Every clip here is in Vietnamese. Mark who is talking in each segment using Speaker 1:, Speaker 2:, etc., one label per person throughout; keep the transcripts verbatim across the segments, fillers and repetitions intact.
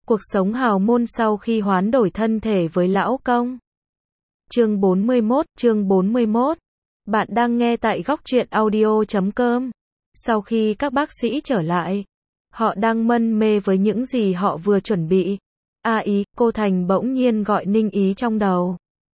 Speaker 1: Cuộc sống hào môn sau khi hoán đổi thân thể với lão công. Chương bốn mươi mốt, chương bốn mươi mốt. Bạn đang nghe tại góc truyện audio chấm com. Sau khi các bác sĩ trở lại, họ đang mân mê với những gì họ vừa chuẩn bị. A Ý, cô Thành bỗng nhiên gọi Ninh Ý trong đầu.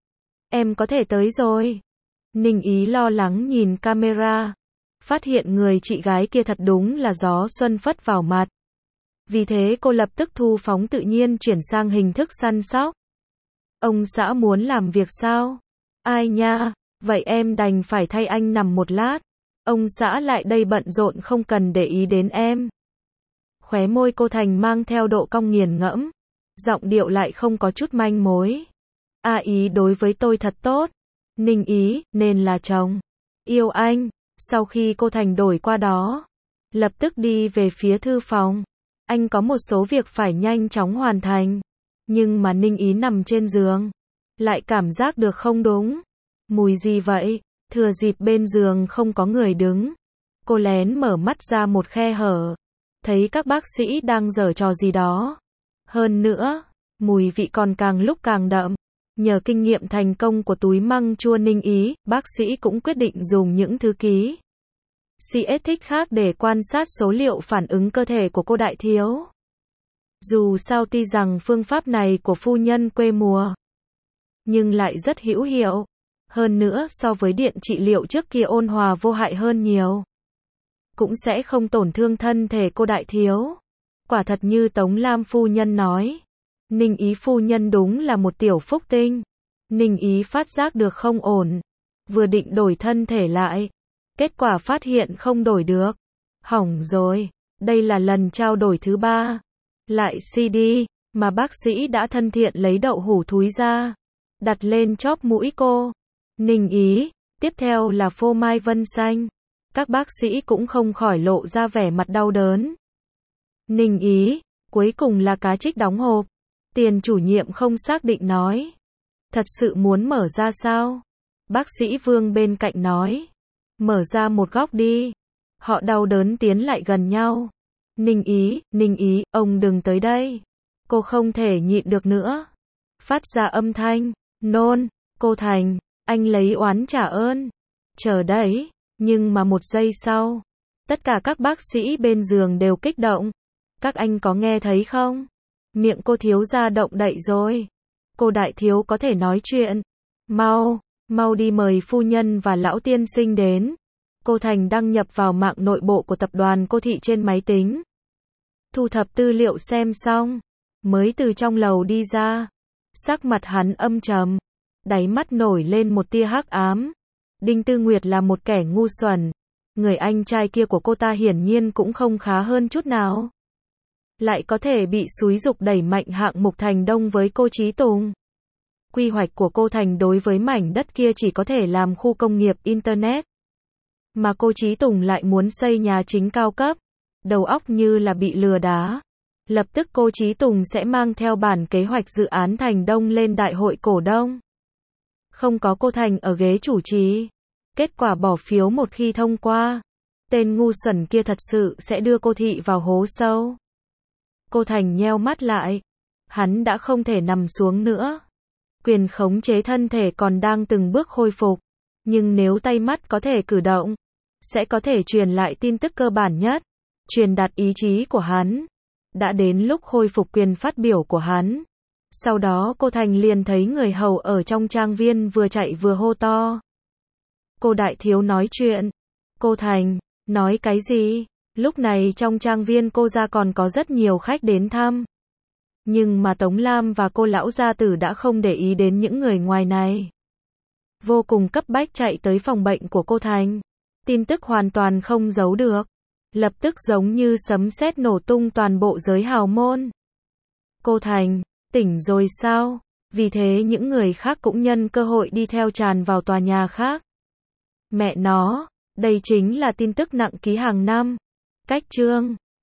Speaker 1: Em có thể tới rồi. Ninh Ý lo lắng nhìn camera, phát hiện người chị gái kia thật đúng là gió xuân phất vào mặt. Vì thế cô lập tức thu phóng tự nhiên chuyển sang hình thức săn sóc. Ông xã muốn làm việc sao? Ai nha, vậy em đành phải thay anh nằm một lát. Ông xã lại đây bận rộn không cần để ý đến em. Khóe môi cô Thành mang theo độ cong nghiền ngẫm, giọng điệu lại không có chút manh mối. A Ý đối với tôi thật tốt. Ninh Ý, nên là chồng. Yêu anh. Sau khi cô Thành đổi qua đó, lập tức đi về phía thư phòng. Anh có một số việc phải nhanh chóng hoàn thành. Nhưng mà Ninh Ý nằm trên giường, lại cảm giác được không đúng. Mùi gì vậy? Thừa dịp bên giường không có người đứng, cô lén mở mắt ra một khe hở, thấy các bác sĩ đang giở trò gì đó. Hơn nữa, mùi vị còn càng lúc càng đậm. Nhờ kinh nghiệm thành công của túi măng chua Ninh Ý, bác sĩ cũng quyết định dùng những thứ ký xê ét thích khác để quan sát số liệu phản ứng cơ thể của cô đại thiếu. Dù sao tuy rằng phương pháp này của phu nhân quê mùa, nhưng lại rất hữu hiệu. Hơn nữa so với điện trị liệu trước kia ôn hòa vô hại hơn nhiều. Cũng sẽ không tổn thương thân thể cô đại thiếu. Quả thật như Tống Lam phu nhân nói. Ninh Ý phu nhân đúng là một tiểu phúc tinh. Ninh Ý phát giác được không ổn. Vừa định đổi thân thể lại. Kết quả phát hiện không đổi được. Hỏng rồi. Đây là lần trao đổi thứ ba. Lại xê đê, mà bác sĩ đã thân thiện lấy đậu hủ thúi ra. Đặt lên chóp mũi cô. Ninh Ý, tiếp theo là phô mai vân xanh. Các bác sĩ cũng không khỏi lộ ra vẻ mặt đau đớn. Ninh Ý, cuối cùng là cá trích đóng hộp. Tiền chủ nhiệm không xác định nói. Thật sự muốn mở ra sao? Bác sĩ Vương bên cạnh nói. Mở ra một góc đi. Họ đau đớn tiến lại gần nhau. Ninh Ý, Ninh Ý, ông đừng tới đây. Cô không thể nhịn được nữa. Phát ra âm thanh, nôn, cô Thành, anh lấy oán trả ơn. Chờ đấy, nhưng mà một giây sau, tất cả các bác sĩ bên giường đều kích động. Các anh có nghe thấy không? Miệng cô thiếu gia động đậy rồi. Cô đại thiếu có thể nói chuyện. Mau, mau đi mời phu nhân và lão tiên sinh đến. Cô Thành đăng nhập vào mạng nội bộ của tập đoàn cô thị trên máy tính. Thu thập tư liệu xem xong, mới từ trong lầu đi ra. Sắc mặt hắn âm trầm, đáy mắt nổi lên một tia hắc ám. Đinh Tư Nguyệt là một kẻ ngu xuẩn. Người anh trai kia của cô ta hiển nhiên cũng không khá hơn chút nào. Lại có thể bị xúi giục đẩy mạnh hạng mục Thành Đông với cô Chí Tùng. Quy hoạch của cô Thành đối với mảnh đất kia chỉ có thể làm khu công nghiệp Internet. Mà cô Chí Tùng lại muốn xây nhà chính cao cấp. Đầu óc như là bị lừa đá. Lập tức cô Chí Tùng sẽ mang theo bản kế hoạch dự án Thành Đông lên đại hội cổ đông. Không có cô Thành ở ghế chủ trì. Kết quả bỏ phiếu một khi thông qua, tên ngu xuẩn kia thật sự sẽ đưa cô thị vào hố sâu. Cô Thành nheo mắt lại. Hắn đã không thể nằm xuống nữa. Quyền khống chế thân thể còn đang từng bước khôi phục. Nhưng nếu tay mắt có thể cử động, sẽ có thể truyền lại tin tức cơ bản nhất. Truyền đạt ý chí của hắn. Đã đến lúc khôi phục quyền phát biểu của hắn. Sau đó cô Thành liền thấy người hầu ở trong trang viên vừa chạy vừa hô to. Cô đại thiếu nói chuyện. Cô Thành, nói cái gì? Lúc này trong trang viên cô ra còn có rất nhiều khách đến thăm. Nhưng mà Tống Lam và cô lão gia tử đã không để ý đến những người ngoài này. Vô cùng cấp bách chạy tới phòng bệnh của cô Thành. Tin tức hoàn toàn không giấu được. Lập tức giống như sấm sét nổ tung toàn bộ giới hào môn. Cô Thành, tỉnh rồi sao? Vì thế những người khác cũng nhân cơ hội đi theo tràn vào tòa nhà khác. Mẹ nó, đây chính là tin tức nặng ký hàng năm. Cách chương